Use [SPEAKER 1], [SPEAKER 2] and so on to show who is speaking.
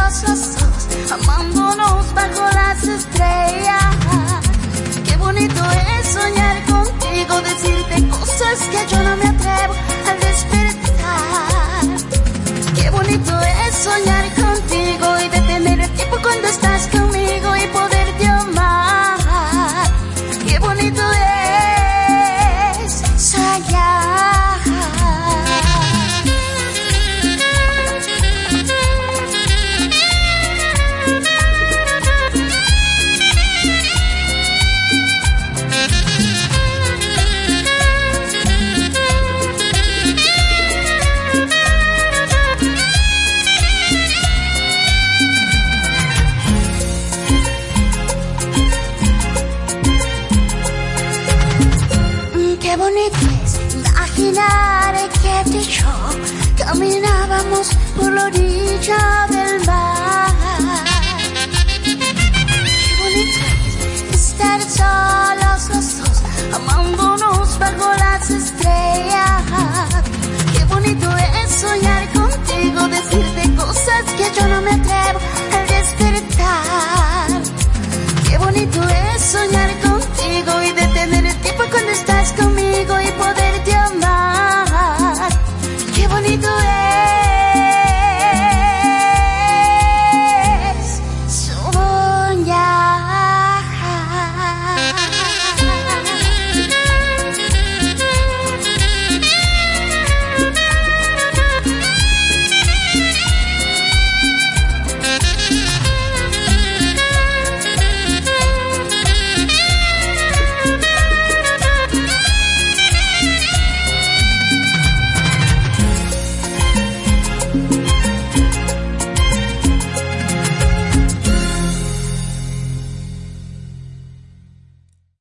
[SPEAKER 1] solos los dos, amándonos bajo las estrellas. Qué bonito es soñar contigo, decirte cosas que yo no me atrevo al despertar. Qué bonito es soñar contigo y detener el tiempo cuando estás conmigo y poderte amar. Qué bonito es soñar. Qué bonito es imaginar que tú y yo caminábamos por la orilla del mar. Qué bonito es estar solos los dos, amándonos bajo las estrellas. Qué bonito es soñar contigo, decirte cosas que yo no me atrevo al despertar. Qué bonito es soñar contigo y detener el tiempo cuando estás conmigo y poderte amar. Qué bonito es.